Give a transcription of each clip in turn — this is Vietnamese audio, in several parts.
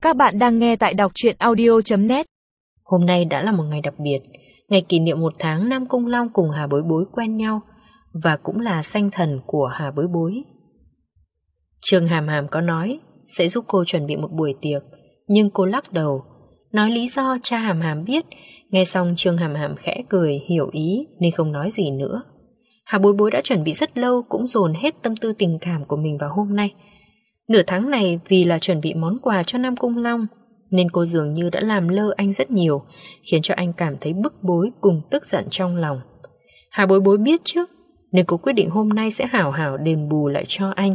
Các bạn đang nghe tại đọc truyện audio.net. Hôm nay đã là một ngày đặc biệt, ngày kỷ niệm 1 tháng Nam Cung Long cùng Hà Bối Bối quen nhau, và cũng là sanh thần của Hà Bối Bối. Trương Hàm Hàm có nói sẽ giúp cô chuẩn bị một buổi tiệc, nhưng cô lắc đầu, nói lý do cha Hàm Hàm biết. Nghe xong Trương Hàm Hàm khẽ cười, hiểu ý nên không nói gì nữa. Hà Bối Bối đã chuẩn bị rất lâu, cũng dồn hết tâm tư tình cảm của mình vào hôm nay. Nửa tháng này vì là chuẩn bị món quà cho Nam Cung Long, nên cô dường như đã làm lơ anh rất nhiều, khiến cho anh cảm thấy bức bối cùng tức giận trong lòng. Hà Bối Bối biết trước, nên cô quyết định hôm nay sẽ hảo hảo đền bù lại cho anh.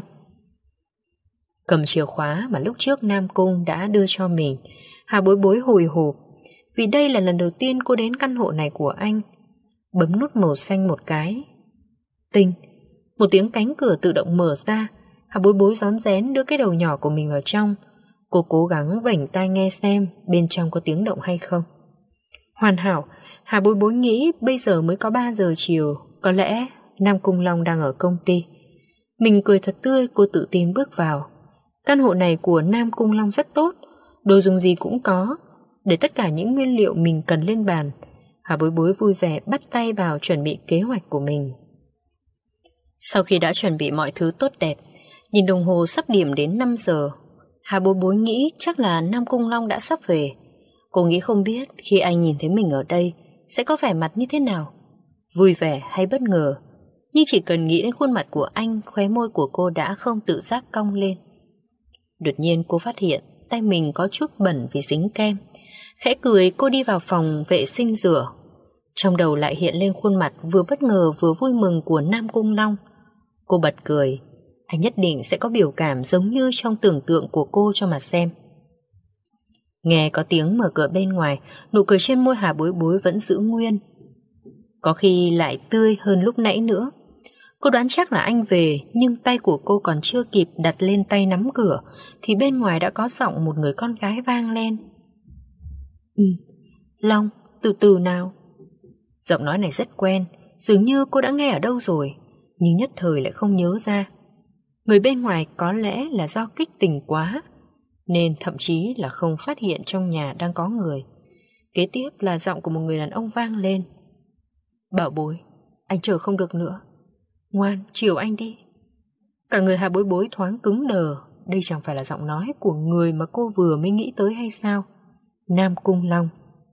Cầm chìa khóa mà lúc trước Nam Cung đã đưa cho mình, Hà Bối Bối hồi hộp, vì đây là lần đầu tiên cô đến căn hộ này của anh. Bấm nút màu xanh một cái, tinh, một tiếng cánh cửa tự động mở ra. Hà Bối Bối rón rén đưa cái đầu nhỏ của mình vào trong. Cô cố gắng vểnh tai nghe xem bên trong có tiếng động hay không. Hoàn hảo. Hà Bối Bối nghĩ bây giờ mới có 3 giờ chiều, có lẽ Nam Cung Long đang ở công ty. Mình cười thật tươi, cô tự tin bước vào. Căn hộ này của Nam Cung Long rất tốt, đồ dùng gì cũng có, để tất cả những nguyên liệu mình cần lên bàn. Hà Bối Bối vui vẻ bắt tay vào chuẩn bị kế hoạch của mình. Sau khi đã chuẩn bị mọi thứ tốt đẹp, nhìn đồng hồ sắp điểm đến 5 giờ, Hà Bối Bối nghĩ chắc là Nam Cung Long đã sắp về. Cô nghĩ không biết khi anh nhìn thấy mình ở đây sẽ có vẻ mặt như thế nào, vui vẻ hay bất ngờ. Nhưng chỉ cần nghĩ đến khuôn mặt của anh, khóe môi của cô đã không tự giác cong lên. Đột nhiên cô phát hiện tay mình có chút bẩn vì dính kem. Khẽ cười, cô đi vào phòng vệ sinh rửa. Trong đầu lại hiện lên khuôn mặt vừa bất ngờ vừa vui mừng của Nam Cung Long. Cô bật cười. Anh nhất định sẽ có biểu cảm giống như trong tưởng tượng của cô cho mà xem. Nghe có tiếng mở cửa bên ngoài, nụ cười trên môi Hà Bối Bối vẫn giữ nguyên, có khi lại tươi hơn lúc nãy nữa. Cô đoán chắc là anh về, nhưng tay của cô còn chưa kịp đặt lên tay nắm cửa thì bên ngoài đã có giọng một người con gái vang lên. Long, từ từ nào. Giọng nói này rất quen, dường như cô đã nghe ở đâu rồi, nhưng nhất thời lại không nhớ ra. Người bên ngoài có lẽ là do kích tình quá, nên thậm chí là không phát hiện trong nhà đang có người. Kế tiếp là giọng của một người đàn ông vang lên. Bảo Bối, anh chờ không được nữa, ngoan, chiều anh đi. Cả người Hà Bối Bối thoáng cứng đờ. Đây chẳng phải là giọng nói của người mà cô vừa mới nghĩ tới hay sao? Nam Cung Long.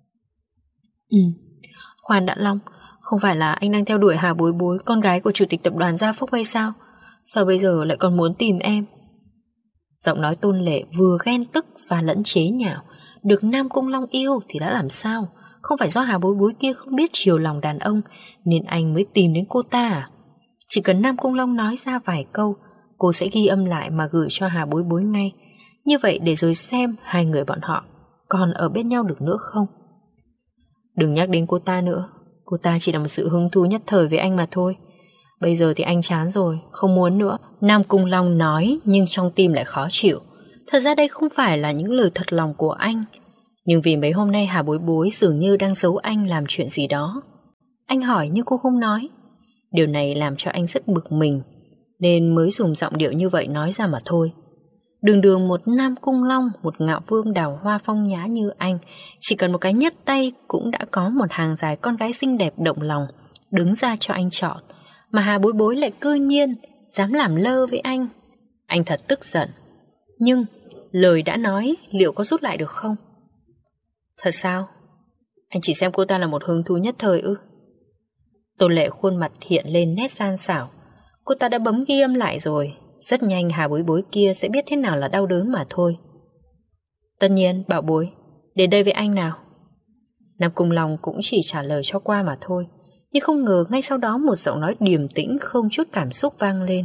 Khoan đã Long, không phải là anh đang theo đuổi Hà Bối Bối, con gái của chủ tịch tập đoàn Gia Phúc hay sao? Sao bây giờ lại còn muốn tìm em? Giọng nói Tôn Lệ vừa ghen tức và lẫn chế nhạo. Được Nam Cung Long yêu thì đã làm sao? Không phải do Hà Bối Bối kia không biết chiều lòng đàn ông nên anh mới tìm đến cô ta à? Chỉ cần Nam Cung Long nói ra vài câu, cô sẽ ghi âm lại mà gửi cho Hà Bối Bối ngay. Như vậy để rồi xem hai người bọn họ còn ở bên nhau được nữa không. Đừng nhắc đến cô ta nữa. Cô ta chỉ là một sự hứng thú nhất thời với anh mà thôi. Bây giờ thì anh chán rồi, không muốn nữa. Nam Cung Long nói nhưng trong tim lại khó chịu. Thật ra đây không phải là những lời thật lòng của anh, nhưng vì mấy hôm nay Hà Bối Bối dường như đang giấu anh làm chuyện gì đó. Anh hỏi nhưng cô không nói. Điều này làm cho anh rất bực mình, nên mới dùng giọng điệu như vậy nói ra mà thôi. Đường đường một Nam Cung Long, một ngạo vương đào hoa phong nhã như anh, chỉ cần một cái nhấc tay cũng đã có một hàng dài con gái xinh đẹp động lòng đứng ra cho anh chọn, mà Hà Bối Bối lại cư nhiên dám làm lơ với anh. Anh thật tức giận. Nhưng lời đã nói liệu có rút lại được không? Thật sao? Anh chỉ xem cô ta là một hứng thú nhất thời ư? Tôn Lệ khuôn mặt hiện lên nét gian xảo. Cô ta đã bấm ghi âm lại rồi. Rất nhanh Hà Bối Bối kia sẽ biết thế nào là đau đớn mà thôi. Tất nhiên, Bảo Bối, đến đây với anh nào. Nam Cung Long cũng chỉ trả lời cho qua mà thôi. Nhưng không ngờ ngay sau đó một giọng nói điềm tĩnh không chút cảm xúc vang lên.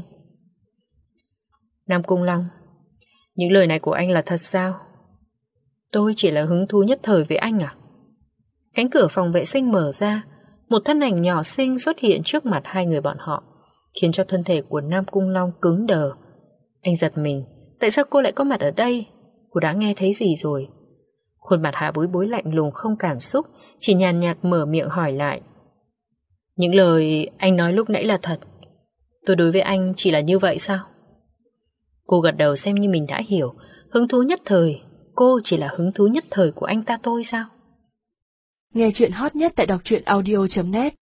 Nam Cung Long, những lời này của anh là thật sao? Tôi chỉ là hứng thú nhất thời với anh à? Cánh cửa phòng vệ sinh mở ra, một thân ảnh nhỏ xinh xuất hiện trước mặt hai người bọn họ, khiến cho thân thể của Nam Cung Long cứng đờ. Anh giật mình, tại sao cô lại có mặt ở đây? Cô đã nghe thấy gì rồi? Khuôn mặt Hà Bối Bối lạnh lùng không cảm xúc, chỉ nhàn nhạt mở miệng hỏi lại. Những lời anh nói lúc nãy là thật. Tôi đối với anh chỉ là như vậy sao? Cô gật đầu xem như mình đã hiểu, hứng thú nhất thời. cô chỉ là hứng thú nhất thời của anh ta thôi sao? Nghe chuyện hot nhất tại đọc truyện audio.net